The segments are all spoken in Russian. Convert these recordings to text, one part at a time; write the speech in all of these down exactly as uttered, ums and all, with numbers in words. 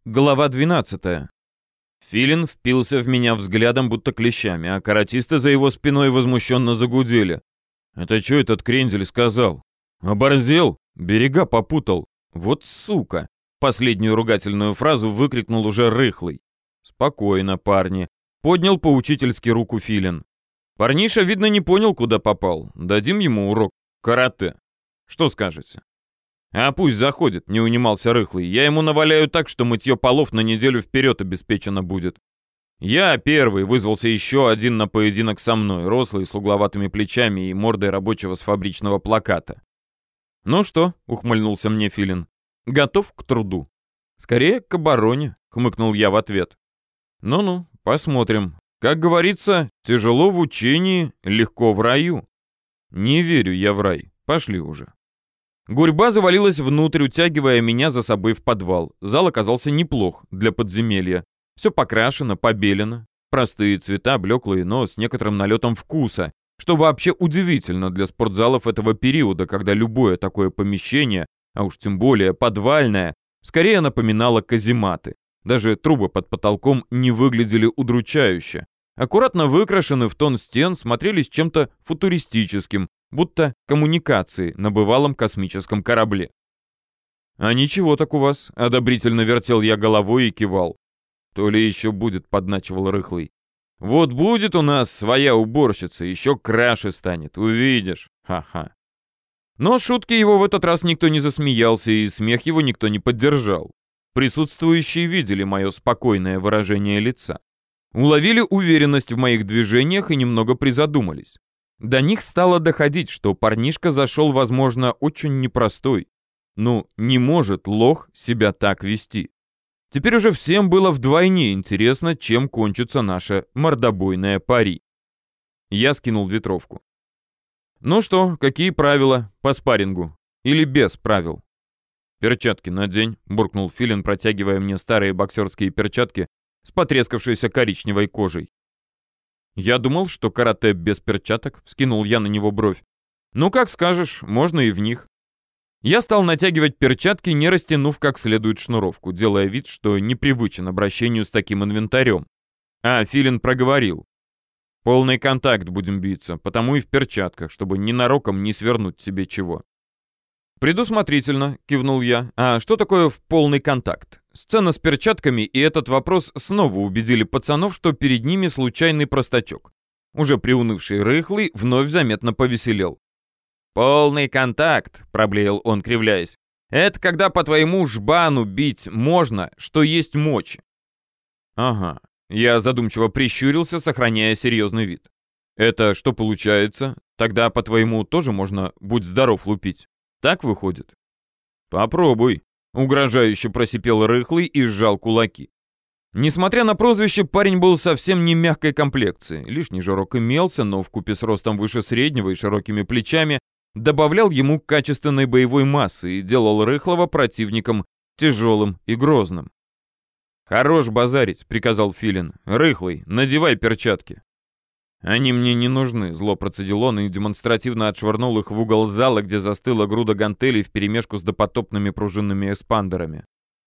Глава двенадцатая. Филин впился в меня взглядом, будто клещами, а каратисты за его спиной возмущенно загудели. «Это что этот крендель сказал? Оборзел? Берега попутал? Вот сука!» Последнюю ругательную фразу выкрикнул уже Рыхлый. «Спокойно, парни», — поднял поучительски руку Филин. Парниша, видно, не понял, куда попал. Дадим ему урок карате. Что скажете? «А пусть заходит», — не унимался Рыхлый. «Я ему наваляю так, что мытье полов на неделю вперед обеспечено будет». Я первый, вызвался еще один на поединок со мной, рослый, с угловатыми плечами и мордой рабочего с фабричного плаката. «Ну что?» — ухмыльнулся мне Филин. «Готов к труду?» «Скорее к обороне», — хмыкнул я в ответ. «Ну-ну, посмотрим. Как говорится, тяжело в учении, легко в раю». «Не верю я в рай. Пошли уже». Гурьба завалилась внутрь, утягивая меня за собой в подвал. Зал оказался неплох для подземелья. Все покрашено, побелено. Простые цвета, блеклые, но с некоторым налетом вкуса. Что вообще удивительно для спортзалов этого периода, когда любое такое помещение, а уж тем более подвальное, скорее напоминало казематы. Даже трубы под потолком не выглядели удручающе. Аккуратно выкрашены в тон стен, смотрелись чем-то футуристическим, будто коммуникации на бывалом космическом корабле. «А ничего так у вас», — одобрительно вертел я головой и кивал. «То ли еще будет», — подначивал Рыхлый. «Вот будет у нас своя уборщица, еще краше станет, увидишь, ха-ха». Но шутки его в этот раз никто не засмеялся, и смех его никто не поддержал. Присутствующие видели мое спокойное выражение лица. Уловили уверенность в моих движениях и немного призадумались. До них стало доходить, что парнишка зашел, возможно, очень непростой. Ну, не может лох себя так вести. Теперь уже всем было вдвойне интересно, чем кончится наша мордобойная пари. Я скинул ветровку. «Ну что, какие правила по спаррингу? Или без правил?» «Перчатки надень», — буркнул Филин, протягивая мне старые боксерские перчатки с потрескавшейся коричневой кожей. «Я думал, что карате без перчаток», — вскинул я на него бровь. «Ну, как скажешь, можно и в них». Я стал натягивать перчатки, не растянув как следует шнуровку, делая вид, что непривычен обращению с таким инвентарем. А Филин проговорил. «Полный контакт будем биться, потому и в перчатках, чтобы ненароком не свернуть себе чего». «Предусмотрительно», — кивнул я. «А что такое в полный контакт?» Сцена с перчатками и этот вопрос снова убедили пацанов, что перед ними случайный простачок. Уже приунывший Рыхлый вновь заметно повеселел. «Полный контакт», — проблеял он, кривляясь. «Это когда по твоему жбану бить можно, что есть мочи». «Ага». Я задумчиво прищурился, сохраняя серьезный вид. «Это что получается? Тогда по твоему тоже можно «будь здоров» лупить. Так выходит?» «Попробуй», — угрожающе просипел Рыхлый и сжал кулаки. Несмотря на прозвище, парень был совсем не мягкой комплекции. Лишний жирок имелся, но вкупе с ростом выше среднего и широкими плечами добавлял ему качественной боевой массы и делал Рыхлого противником тяжелым и грозным. «Хорош базарить», — приказал Филин. «Рыхлый, надевай перчатки». «Они мне не нужны», — зло процедил он и демонстративно отшвырнул их в угол зала, где застыла груда гантелей вперемешку с допотопными пружинными эспандерами.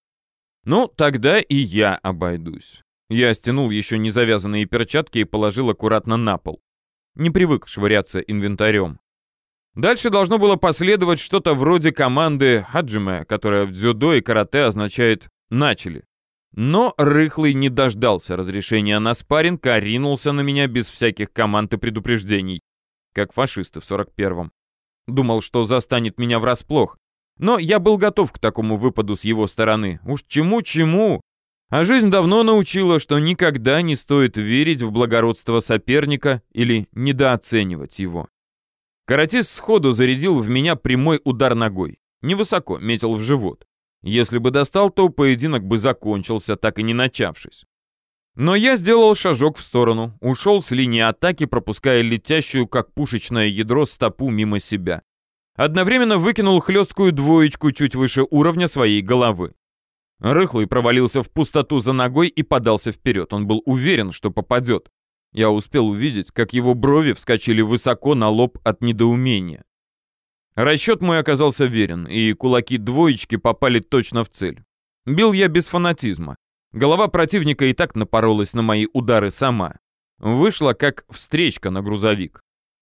«Ну, тогда и я обойдусь». Я стянул еще не завязанные перчатки и положил аккуратно на пол. Не привык швыряться инвентарем. Дальше должно было последовать что-то вроде команды хаджиме, которая в дзюдо и карате означает «начали». Но Рыхлый не дождался разрешения на спарринг, а ринулся на меня без всяких команд и предупреждений, как фашисты в сорок первом. Думал, что застанет меня врасплох, но я был готов к такому выпаду с его стороны. Уж чему-чему, а жизнь давно научила, что никогда не стоит верить в благородство соперника или недооценивать его. Каратист сходу зарядил в меня прямой удар ногой. Невысоко, метил в живот. Если бы достал, то поединок бы закончился, так и не начавшись. Но я сделал шажок в сторону, ушел с линии атаки, пропуская летящую, как пушечное ядро, стопу мимо себя. Одновременно выкинул хлесткую двоечку чуть выше уровня своей головы. Рыхлый провалился в пустоту за ногой и подался вперед. Он был уверен, что попадет. Я успел увидеть, как его брови вскочили высоко на лоб от недоумения. Расчет мой оказался верен, и кулаки двоечки попали точно в цель. Бил я без фанатизма. Голова противника и так напоролась на мои удары сама. Вышла как встречка на грузовик.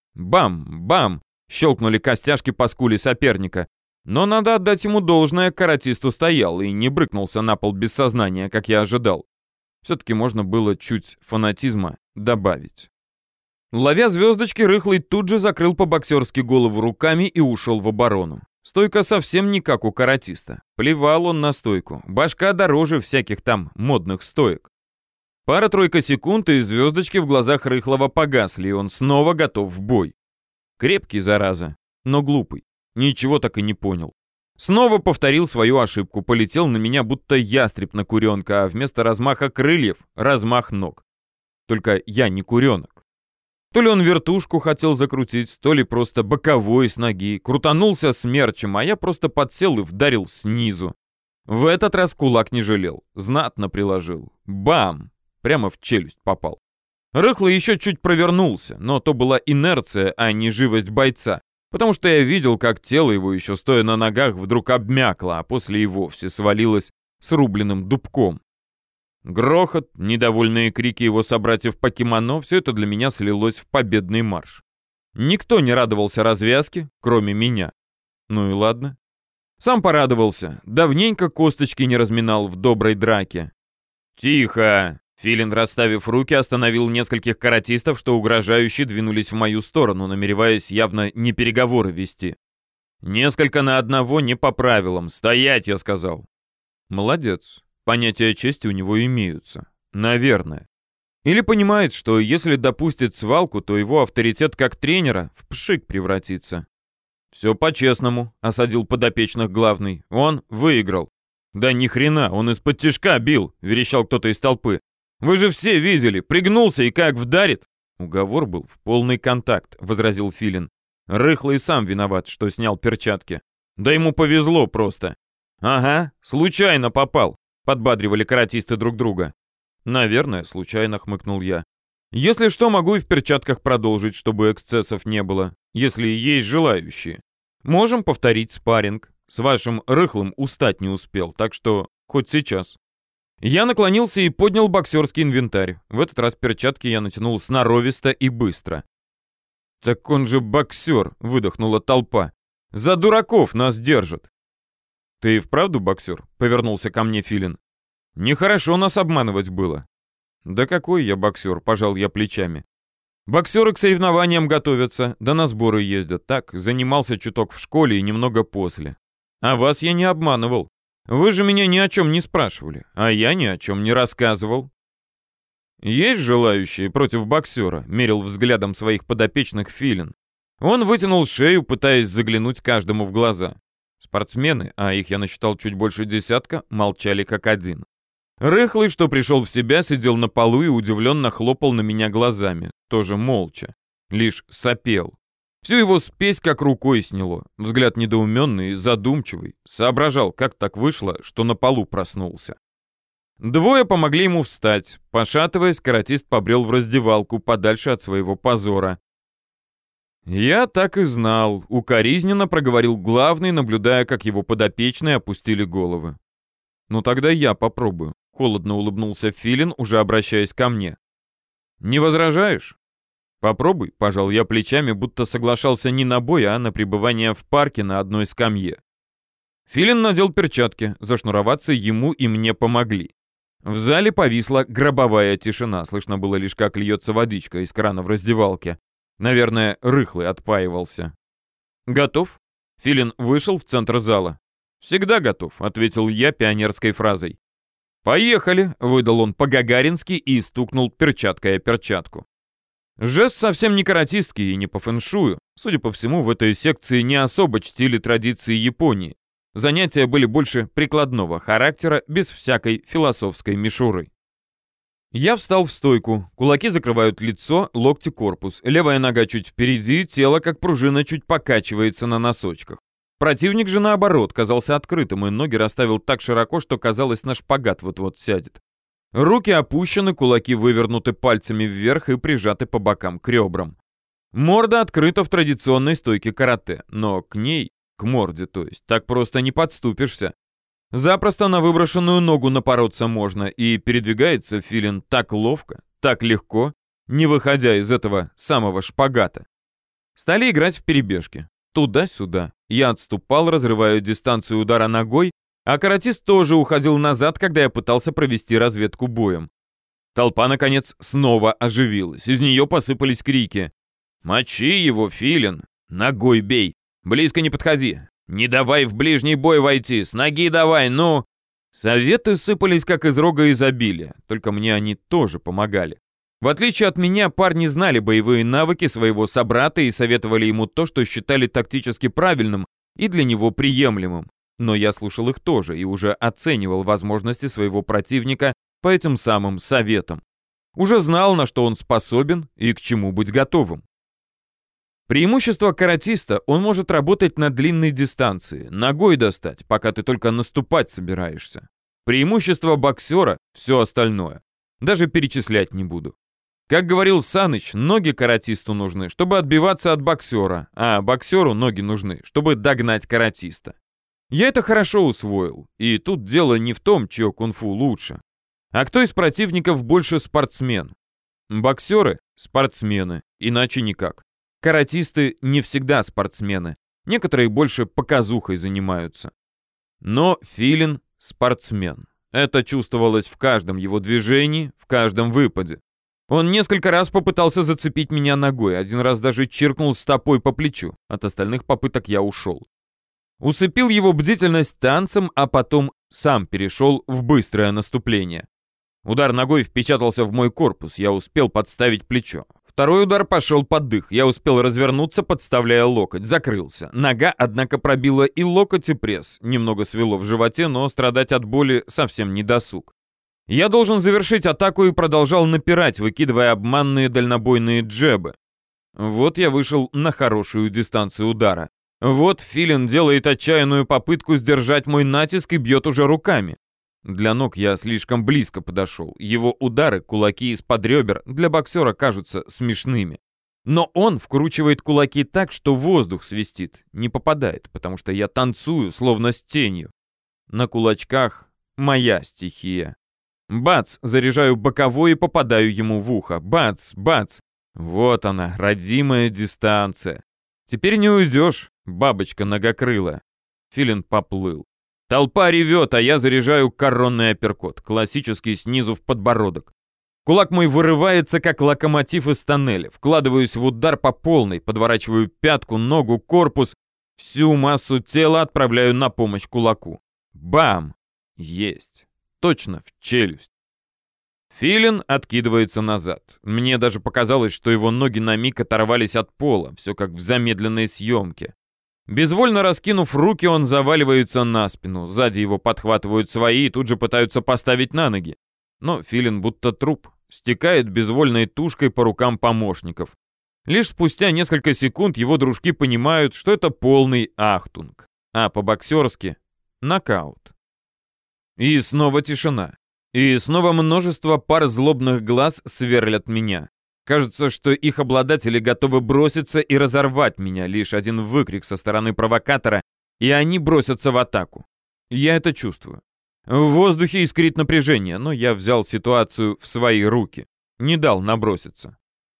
Бам, бам! Щелкнули костяшки по скуле соперника. Но надо отдать ему должное, каратист устоял и не брыкнулся на пол без сознания, как я ожидал. Все-таки можно было чуть фанатизма добавить. Ловя звездочки, Рыхлый тут же закрыл по-боксерски голову руками и ушел в оборону. Стойка совсем не как у каратиста. Плевал он на стойку. Башка дороже всяких там модных стоек. Пара-тройка секунд, и звездочки в глазах Рыхлого погасли, и он снова готов в бой. Крепкий, зараза, но глупый. Ничего так и не понял. Снова повторил свою ошибку, полетел на меня, будто ястреб на куренка, а вместо размаха крыльев — размах ног. Только я не куренок. То ли он вертушку хотел закрутить, то ли просто боковой с ноги. Крутанулся смерчем, а я просто подсел и вдарил снизу. В этот раз кулак не жалел. Знатно приложил. Бам! Прямо в челюсть попал. Рыхлый еще чуть провернулся, но то была инерция, а не живость бойца. Потому что я видел, как тело его, еще стоя на ногах, вдруг обмякло, а после и вовсе свалилось с рубленным дубком. Грохот, недовольные крики его собратьев по кимоно — все это для меня слилось в победный марш. Никто не радовался развязке, кроме меня. Ну и ладно. Сам порадовался. Давненько косточки не разминал в доброй драке. «Тихо!» Филин, расставив руки, остановил нескольких каратистов, что угрожающе двинулись в мою сторону, намереваясь явно не переговоры вести. «Несколько на одного не по правилам. Стоять!» — я сказал. «Молодец. Понятия чести у него имеются. Наверное. Или понимает, что если допустит свалку, то его авторитет как тренера в пшик превратится. «Все по-честному», — осадил подопечных главный. «Он выиграл». «Да ни хрена, он из-под тишка бил», — верещал кто-то из толпы. «Вы же все видели, пригнулся и как вдарит». «Уговор был в полный контакт», — возразил Филин. «Рыхлый сам виноват, что снял перчатки. Да ему повезло просто». «Ага, случайно попал», — подбадривали каратисты друг друга. «Наверное, случайно», — хмыкнул я. «Если что, могу и в перчатках продолжить, чтобы эксцессов не было, если есть желающие. Можем повторить спарринг. С вашим Рыхлым устать не успел, так что хоть сейчас». Я наклонился и поднял боксерский инвентарь. В этот раз перчатки я натянул сноровисто и быстро. «Так он же боксер», — выдохнула толпа. «За дураков нас держат». «Ты и вправду боксер?» — повернулся ко мне Филин. «Нехорошо нас обманывать было». «Да какой я боксер?» — пожал я плечами. «Боксеры к соревнованиям готовятся, да на сборы ездят. Так, занимался чуток в школе и немного после. А вас я не обманывал. Вы же меня ни о чем не спрашивали, а я ни о чем не рассказывал». «Есть желающие против боксера?» — мерил взглядом своих подопечных Филин. Он вытянул шею, пытаясь заглянуть каждому в глаза. Спортсмены, а их я насчитал чуть больше десятка, молчали как один. Рыхлый, что пришел в себя, сидел на полу и удивленно хлопал на меня глазами, тоже молча, лишь сопел. Всю его спесь как рукой сняло, взгляд недоуменный и задумчивый, соображал, как так вышло, что на полу проснулся. Двое помогли ему встать. Пошатываясь, каратист побрел в раздевалку, подальше от своего позора. «Я так и знал», — укоризненно проговорил главный, наблюдая, как его подопечные опустили головы. «Ну тогда я попробую», — холодно улыбнулся Филин, уже обращаясь ко мне. «Не возражаешь?» «Попробуй», — пожал я плечами, будто соглашался не на бой, а на пребывание в парке на одной скамье. Филин надел перчатки, зашнуроваться ему и мне помогли. В зале повисла гробовая тишина, слышно было лишь, как льется водичка из крана в раздевалке. Наверное, Рыхлый отпаивался. «Готов?» Филин вышел в центр зала. «Всегда готов», — ответил я пионерской фразой. «Поехали», — выдал он по-гагарински и стукнул перчаткой о перчатку. Жест совсем не каратистский и не по фэншую. Судя по всему, в этой секции не особо чтили традиции Японии. Занятия были больше прикладного характера, без всякой философской мишуры. Я встал в стойку. Кулаки закрывают лицо, локти корпус. Левая нога чуть впереди, тело как пружина чуть покачивается на носочках. Противник же, наоборот, казался открытым, и ноги расставил так широко, что казалось, на шпагат вот-вот сядет. Руки опущены, кулаки вывернуты пальцами вверх и прижаты по бокам к ребрам. Морда открыта в традиционной стойке карате, но к ней, к морде, то есть, так просто не подступишься. Запросто на выброшенную ногу напороться можно, и передвигается Филин так ловко, так легко, не выходя из этого самого шпагата. Стали играть в перебежки. Туда-сюда. Я отступал, разрывая дистанцию удара ногой, а каратист тоже уходил назад, когда я пытался провести разведку боем. Толпа, наконец, снова оживилась. Из нее посыпались крики. «Мочи его, Филин! Ногой бей! Близко не подходи! Не давай в ближний бой войти! С ноги давай, ну!» Советы сыпались, как из рога изобилия, только мне они тоже помогали. В отличие от меня, парни знали боевые навыки своего собрата и советовали ему то, что считали тактически правильным и для него приемлемым. Но я слушал их тоже и уже оценивал возможности своего противника по этим самым советам. Уже знал, на что он способен и к чему быть готовым. Преимущество каратиста: он может работать на длинной дистанции, ногой достать, пока ты только наступать собираешься. Преимущество боксера — все остальное. Даже перечислять не буду. Как говорил Саныч, ноги каратисту нужны, чтобы отбиваться от боксера, а боксеру ноги нужны, чтобы догнать каратиста. Я это хорошо усвоил, и тут дело не в том, чье кунг-фу лучше, а кто из противников больше спортсмен. Боксеры — спортсмены, иначе никак. Каратисты не всегда спортсмены, некоторые больше показухой занимаются. Но Филин — спортсмен. Это чувствовалось в каждом его движении, в каждом выпаде. Он несколько раз попытался зацепить меня ногой, один раз даже чиркнул стопой по плечу. От остальных попыток я ушел. Усыпил его бдительность танцем, а потом сам перешел в быстрое наступление. Удар ногой впечатался в мой корпус, я успел подставить плечо. Второй удар пошел под дых, я успел развернуться, подставляя локоть, закрылся. Нога, однако, пробила и локоть, и пресс. Немного свело в животе, но страдать от боли совсем не досуг. Я должен завершить атаку и продолжал напирать, выкидывая обманные дальнобойные джебы. Вот я вышел на хорошую дистанцию удара. Вот Филин делает отчаянную попытку сдержать мой натиск и бьет уже руками. Для ног я слишком близко подошел. Его удары, кулаки из-под ребер, для боксера кажутся смешными. Но он вкручивает кулаки так, что воздух свистит. Не попадает, потому что я танцую, словно с тенью. На кулачках моя стихия. Бац! Заряжаю боковой и попадаю ему в ухо. Бац! Бац! Вот она, родимая дистанция. Теперь не уйдешь, бабочка многокрылая. Филин поплыл. Толпа ревет, а я заряжаю коронный апперкот, классический снизу в подбородок. Кулак мой вырывается, как локомотив из тоннеля. Вкладываюсь в удар по полной, подворачиваю пятку, ногу, корпус. Всю массу тела отправляю на помощь кулаку. Бам! Есть. Точно в челюсть. Филин откидывается назад. Мне даже показалось, что его ноги на миг оторвались от пола, все как в замедленной съемке. Безвольно раскинув руки, он заваливается на спину. Сзади его подхватывают свои и тут же пытаются поставить на ноги. Но Филин будто труп, стекает безвольной тушкой по рукам помощников. Лишь спустя несколько секунд его дружки понимают, что это полный ахтунг, а по-боксерски — нокаут. И снова тишина. И снова множество пар злобных глаз сверлят меня. Кажется, что их обладатели готовы броситься и разорвать меня. Лишь один выкрик со стороны провокатора, и они бросятся в атаку. Я это чувствую. В воздухе искрит напряжение, но я взял ситуацию в свои руки. Не дал наброситься.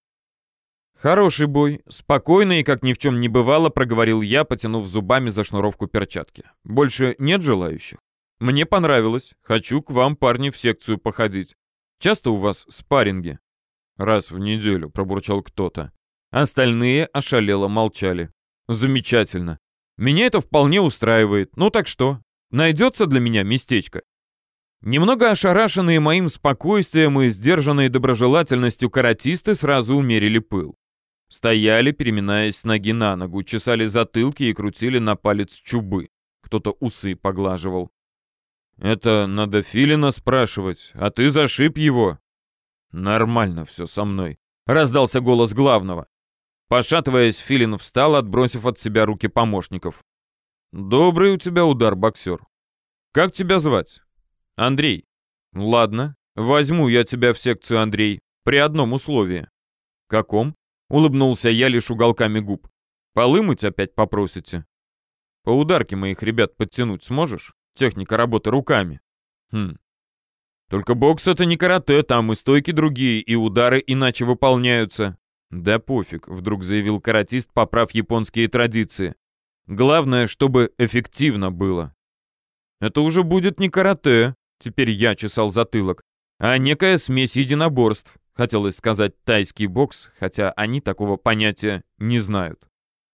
Хороший бой. Спокойно и как ни в чем не бывало, проговорил я, потянув зубами за шнуровку перчатки. Больше нет желающих? Мне понравилось. Хочу к вам, парни, в секцию походить. Часто у вас спарринги? Раз в неделю, пробурчал кто-то. Остальные ошалело молчали. Замечательно. Меня это вполне устраивает. Ну так что, найдется для меня местечко? Немного ошарашенные моим спокойствием и сдержанной доброжелательностью каратисты сразу умерили пыл. Стояли, переминаясь с ноги на ногу, чесали затылки и крутили на палец чубы. Кто-то усы поглаживал. «Это надо Филина спрашивать, а ты зашиб его». «Нормально все со мной», — раздался голос главного. Пошатываясь, Филин встал, отбросив от себя руки помощников. «Добрый у тебя удар, боксер. Как тебя звать?» «Андрей». «Ладно, возьму я тебя в секцию, Андрей, при одном условии». «Каком?» — улыбнулся я лишь уголками губ. «Полы мыть опять попросите?» «По ударке моих ребят подтянуть сможешь?» техника работы руками. Хм. Только бокс — это не карате, там и стойки другие, и удары иначе выполняются. Да пофиг, вдруг заявил каратист, поправ японские традиции. Главное, чтобы эффективно было. Это уже будет не карате, теперь я чесал затылок, а некая смесь единоборств. Хотелось сказать тайский бокс, хотя они такого понятия не знают.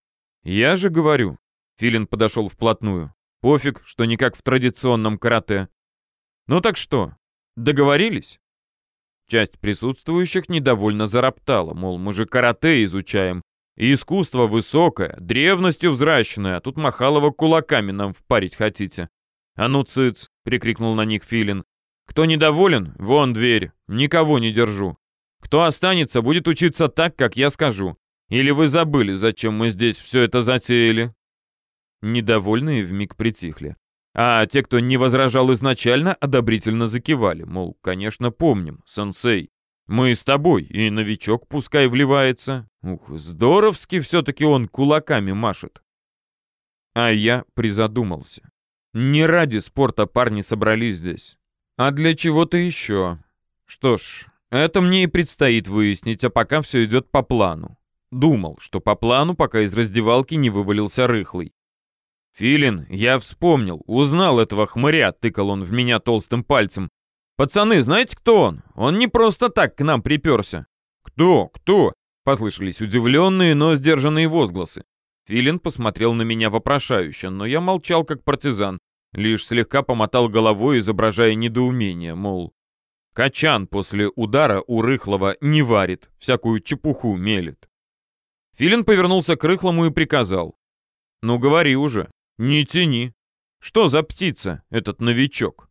Я же говорю, Филин подошел вплотную, пофиг, что не как в традиционном карате. Ну так что, договорились? Часть присутствующих недовольно зароптала, мол, мы же карате изучаем, и искусство высокое, древностью взращенное, а тут Махалова кулаками нам впарить хотите. «А ну, цыц!» — прикрикнул на них Филин. «Кто недоволен, вон дверь, никого не держу. Кто останется, будет учиться так, как я скажу. Или вы забыли, зачем мы здесь все это затеяли?» Недовольные вмиг притихли. А те, кто не возражал изначально, одобрительно закивали. Мол, конечно, помним, сенсей. Мы с тобой, и новичок пускай вливается. Ух, здоровски все-таки он кулаками машет. А я призадумался. Не ради спорта парни собрались здесь, а для чего-то еще. Что ж, это мне и предстоит выяснить, а пока все идет по плану. Думал, что по плану, пока из раздевалки не вывалился рыхлый. «Филин, я вспомнил, узнал этого хмыря», — тыкал он в меня толстым пальцем. «Пацаны, знаете, кто он? Он не просто так к нам приперся». «Кто? Кто?» — послышались удивленные, но сдержанные возгласы. Филин посмотрел на меня вопрошающе, но я молчал как партизан, лишь слегка помотал головой, изображая недоумение, мол, качан после удара у рыхлого не варит, всякую чепуху мелет. Филин повернулся к рыхлому и приказал. «Ну говори уже, не тяни. Что за птица этот новичок?»